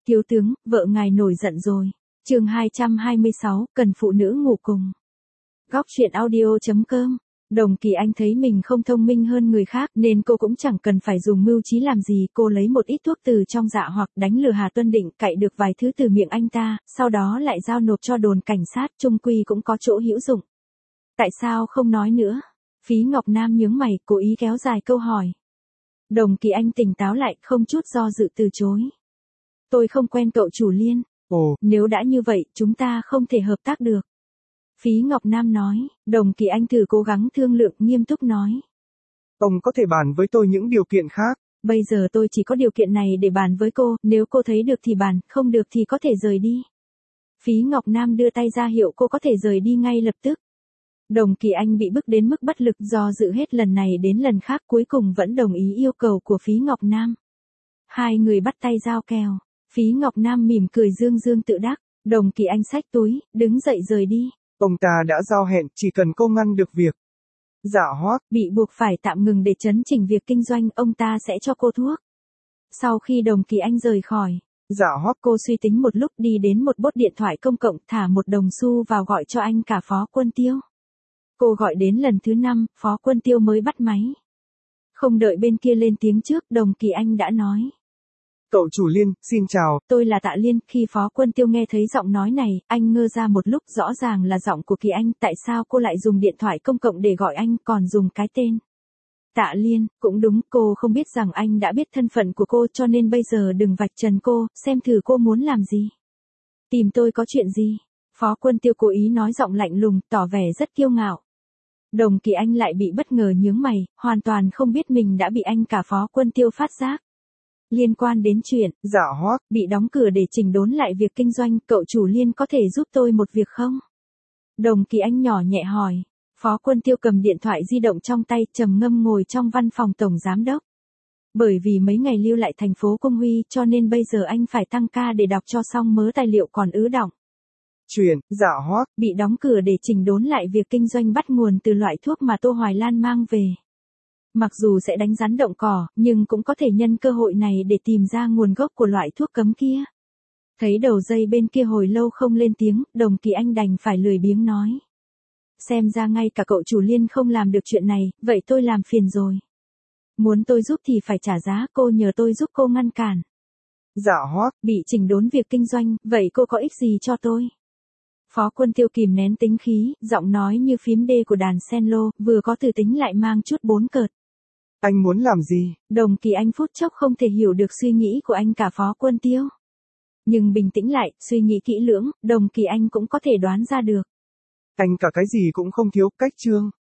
Thiếu tướng, vợ ngài nổi giận rồi. Chương 226, cần phụ nữ ngủ cùng. Góc truyện audio.com. Đồng Kỳ Anh thấy mình không thông minh hơn người khác nên cô cũng chẳng cần phải dùng mưu trí làm gì, cô lấy một ít thuốc từ trong dạ hoặc đánh lừa Hà Tuân Định, cậy được vài thứ từ miệng anh ta, sau đó lại giao nộp cho đồn cảnh sát, chung quy cũng có chỗ hữu dụng. Tại sao không nói nữa? Phí Ngọc Nam nhướng mày, cố ý kéo dài câu hỏi. Đồng Kỳ Anh tỉnh táo lại, không chút do dự từ chối. Tôi không quen cậu chủ Liên. Ồ, nếu đã như vậy, chúng ta không thể hợp tác được. Phí Ngọc Nam nói. Đồng Kỳ Anh thử cố gắng thương lượng, nghiêm túc nói. ông có thể bàn với tôi những điều kiện khác. Bây giờ tôi chỉ có điều kiện này để bàn với cô, nếu cô thấy được thì bàn, không được thì có thể rời đi. Phí Ngọc Nam đưa tay ra hiệu cô có thể rời đi ngay lập tức. Đồng Kỳ Anh bị bức đến mức bất lực, do dự hết lần này đến lần khác, cuối cùng vẫn đồng ý yêu cầu của Phí Ngọc Nam. Hai người bắt tay giao kèo. Phí Ngọc Nam mỉm cười dương dương tự đắc. Đồng Kỳ Anh xách túi, đứng dậy rời đi. Ông ta đã giao hẹn, chỉ cần cô ngăn được việc. Dạ Hoác bị buộc phải tạm ngừng để chấn chỉnh việc kinh doanh, ông ta sẽ cho cô thuốc. Sau khi Đồng Kỳ Anh rời khỏi, Dạ Hoác cô suy tính một lúc, đi đến một bốt điện thoại công cộng, thả 1 đồng xu vào gọi cho anh cả Phó Quân Tiêu. Cô gọi đến lần thứ 5, Phó Quân Tiêu mới bắt máy. Không đợi bên kia lên tiếng trước, Đồng Kỳ Anh đã nói. Cậu chủ Liên, xin chào. Tôi là Tạ Liên. Khi Phó Quân Tiêu nghe thấy giọng nói này, anh ngơ ra một lúc, rõ ràng là giọng của Kỳ Anh, tại sao cô lại dùng điện thoại công cộng để gọi anh, còn dùng cái tên Tạ Liên? Cũng đúng, cô không biết rằng anh đã biết thân phận của cô, cho nên bây giờ đừng vạch trần cô, xem thử cô muốn làm gì. Tìm tôi có chuyện gì? Phó Quân Tiêu cố ý nói giọng lạnh lùng, tỏ vẻ rất kiêu ngạo. Đồng Kỳ Anh lại bị bất ngờ nhướng mày, hoàn toàn không biết mình đã bị anh cả Phó Quân Tiêu phát giác. Liên quan đến chuyện Dạ Hoác bị đóng cửa để chỉnh đốn lại việc kinh doanh, cậu chủ Liên có thể giúp tôi một việc không? Đồng Kỳ Anh nhỏ nhẹ hỏi. Phó Quân Tiêu cầm điện thoại di động trong tay, trầm ngâm ngồi trong văn phòng tổng giám đốc. Bởi vì mấy ngày lưu lại thành phố Công Huy, cho nên bây giờ anh phải tăng ca để đọc cho xong mớ tài liệu còn ứ đọng. Chuyện Dạ Hoác bị đóng cửa để chỉnh đốn lại việc kinh doanh bắt nguồn từ loại thuốc mà Tô Hoài Lan mang về. Mặc dù sẽ đánh rắn động cỏ, nhưng cũng có thể nhân cơ hội này để tìm ra nguồn gốc của loại thuốc cấm kia. Thấy đầu dây bên kia hồi lâu không lên tiếng, Đồng Kỳ Anh đành phải lười biếng nói. Xem ra ngay cả cậu chủ Liên không làm được chuyện này, vậy tôi làm phiền rồi. Muốn tôi giúp thì phải trả giá, cô nhờ tôi giúp cô ngăn cản. Dạ Hoác bị chỉnh đốn việc kinh doanh, vậy cô có ích gì cho tôi? Phó Quân Tiêu kìm nén tính khí, giọng nói như phím đê của đàn cello, vừa có từ tính lại mang chút bốn cợt. Anh muốn làm gì? Đồng Kỳ Anh phút chốc không thể hiểu được suy nghĩ của anh cả Phó Quân Tiêu. Nhưng bình tĩnh lại, suy nghĩ kỹ lưỡng, Đồng Kỳ Anh cũng có thể đoán ra được. Anh cả cái gì cũng không thiếu, cách chương.